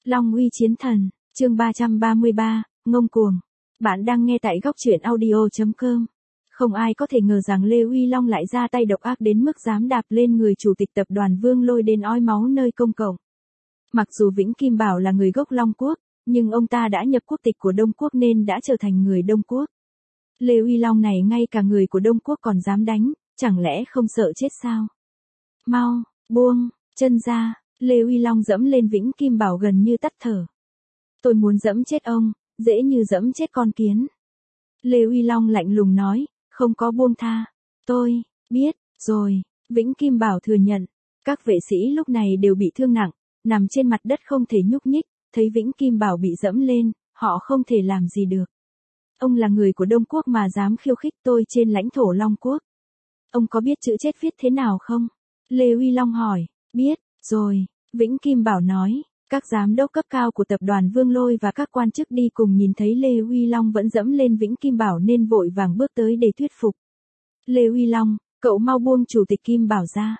Long uy chiến thần, chương 333, ngông cuồng. Bạn đang nghe tại góc truyện audio.com. Không ai có thể ngờ rằng Lê Uy Long lại ra tay độc ác đến mức dám đạp lên người chủ tịch tập đoàn Vương Lôi đến ói máu nơi công cộng. Mặc dù Vĩnh Kim Bảo là người gốc Long Quốc, nhưng ông ta đã nhập quốc tịch của Đông Quốc nên đã trở thành người Đông Quốc. Lê Uy Long này ngay cả người của Đông Quốc còn dám đánh, chẳng lẽ không sợ chết sao? Mau, buông, chân ra. Lê Uy Long dẫm lên Vĩnh Kim Bảo gần như tắt thở. Tôi muốn dẫm chết ông, dễ như dẫm chết con kiến. Lê Uy Long lạnh lùng nói, không có buông tha. Tôi, biết, rồi, Vĩnh Kim Bảo thừa nhận. Các vệ sĩ lúc này đều bị thương nặng, nằm trên mặt đất không thể nhúc nhích, thấy Vĩnh Kim Bảo bị dẫm lên, họ không thể làm gì được. Ông là người của Đông Quốc mà dám khiêu khích tôi trên lãnh thổ Long Quốc. Ông có biết chữ chết viết thế nào không? Lê Uy Long hỏi, biết, rồi, Vĩnh Kim Bảo nói. Các giám đốc cấp cao của tập đoàn Vương Lôi và các quan chức đi cùng nhìn thấy Lê Uy Long vẫn dẫm lên Vĩnh Kim Bảo nên vội vàng bước tới để thuyết phục. Lê Uy Long, cậu mau buông chủ tịch Kim Bảo ra.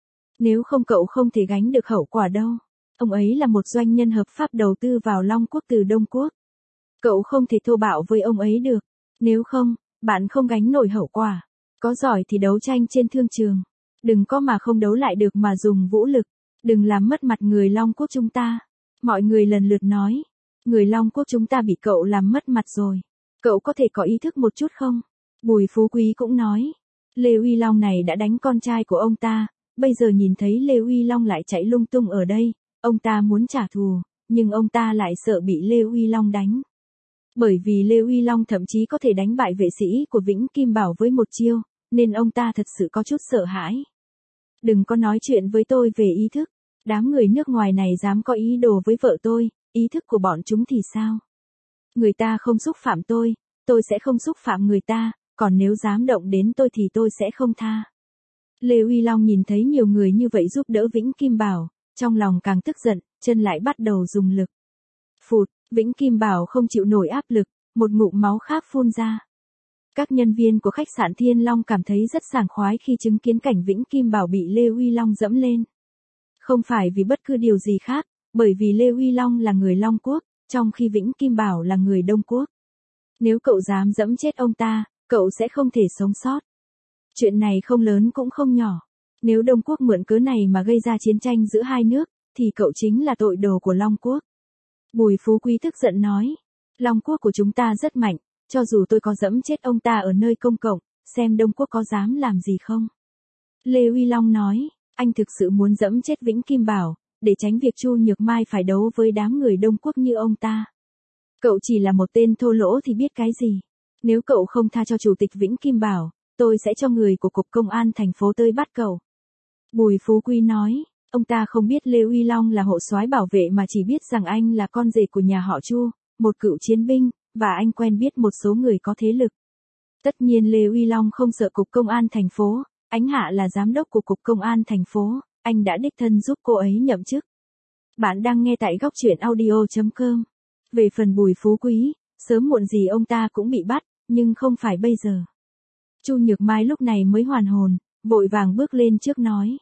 Nếu không cậu không thể gánh được hậu quả đâu. Ông ấy là một doanh nhân hợp pháp đầu tư vào Long Quốc từ Đông Quốc. Cậu không thể thô bạo với ông ấy được. Nếu không, bạn không gánh nổi hậu quả. Có giỏi thì đấu tranh trên thương trường. Đừng có mà không đấu lại được mà dùng vũ lực. Đừng làm mất mặt người Long Quốc chúng ta. Mọi người lần lượt nói. Người Long Quốc chúng ta bị cậu làm mất mặt rồi. Cậu có thể có ý thức một chút không? Bùi Phú Quý cũng nói. Lê Uy Long này đã đánh con trai của ông ta. Bây giờ nhìn thấy Lê Uy Long lại chạy lung tung ở đây. Ông ta muốn trả thù. Nhưng ông ta lại sợ bị Lê Uy Long đánh. Bởi vì Lê Uy Long thậm chí có thể đánh bại vệ sĩ của Vĩnh Kim Bảo với một chiêu. Nên ông ta thật sự có chút sợ hãi. Đừng có nói chuyện với tôi về ý thức. Đám người nước ngoài này dám có ý đồ với vợ tôi, ý thức của bọn chúng thì sao? Người ta không xúc phạm tôi sẽ không xúc phạm người ta, còn nếu dám động đến tôi thì tôi sẽ không tha. Lê Uy Long nhìn thấy nhiều người như vậy giúp đỡ Vĩnh Kim Bảo, trong lòng càng tức giận, chân lại bắt đầu dùng lực. Phụt, Vĩnh Kim Bảo không chịu nổi áp lực, một ngụm máu khác phun ra. Các nhân viên của khách sạn Thiên Long cảm thấy rất sảng khoái khi chứng kiến cảnh Vĩnh Kim Bảo bị Lê Uy Long dẫm lên. Không phải vì bất cứ điều gì khác, bởi vì Lê Uy Long là người Long Quốc, trong khi Vĩnh Kim Bảo là người Đông Quốc. Nếu cậu dám dẫm chết ông ta, cậu sẽ không thể sống sót. Chuyện này không lớn cũng không nhỏ. Nếu Đông Quốc mượn cớ này mà gây ra chiến tranh giữa hai nước, thì cậu chính là tội đồ của Long Quốc. Bùi Phú Quý tức giận nói, Long Quốc của chúng ta rất mạnh, cho dù tôi có dẫm chết ông ta ở nơi công cộng, xem Đông Quốc có dám làm gì không. Lê Uy Long nói, anh thực sự muốn dẫm chết Vĩnh Kim Bảo, để tránh việc Chu Nhược Mai phải đấu với đám người Đông Quốc như ông ta. Cậu chỉ là một tên thô lỗ thì biết cái gì. Nếu cậu không tha cho chủ tịch Vĩnh Kim Bảo, tôi sẽ cho người của Cục Công an thành phố tới bắt cậu. Bùi Phú Quý nói, ông ta không biết Lê Uy Long là hộ soái bảo vệ mà chỉ biết rằng anh là con rể của nhà họ Chu, một cựu chiến binh, và anh quen biết một số người có thế lực. Tất nhiên Lê Uy Long không sợ Cục Công an thành phố. Ánh Hạ là giám đốc của Cục Công an thành phố, anh đã đích thân giúp cô ấy nhậm chức. Bạn đang nghe tại góc truyện audio.com. Về phần Bùi Phú Quý, sớm muộn gì ông ta cũng bị bắt, nhưng không phải bây giờ. Chu Nhược Mai lúc này mới hoàn hồn, vội vàng bước lên trước nói.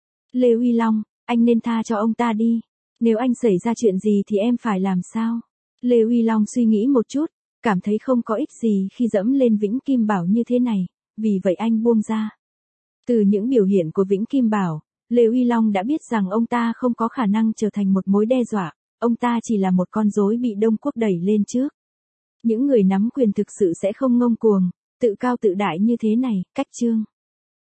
Lê Uy Long, anh nên tha cho ông ta đi. Nếu anh xảy ra chuyện gì thì em phải làm sao? Lê Uy Long suy nghĩ một chút, cảm thấy không có ích gì khi dẫm lên Vĩnh Kim Bảo như thế này, vì vậy anh buông ra. Từ những biểu hiện của Vĩnh Kim Bảo, Lê Uy Long đã biết rằng ông ta không có khả năng trở thành một mối đe dọa, ông ta chỉ là một con rối bị Đông Quốc đẩy lên trước. Những người nắm quyền thực sự sẽ không ngông cuồng, tự cao tự đại như thế này, cách chương.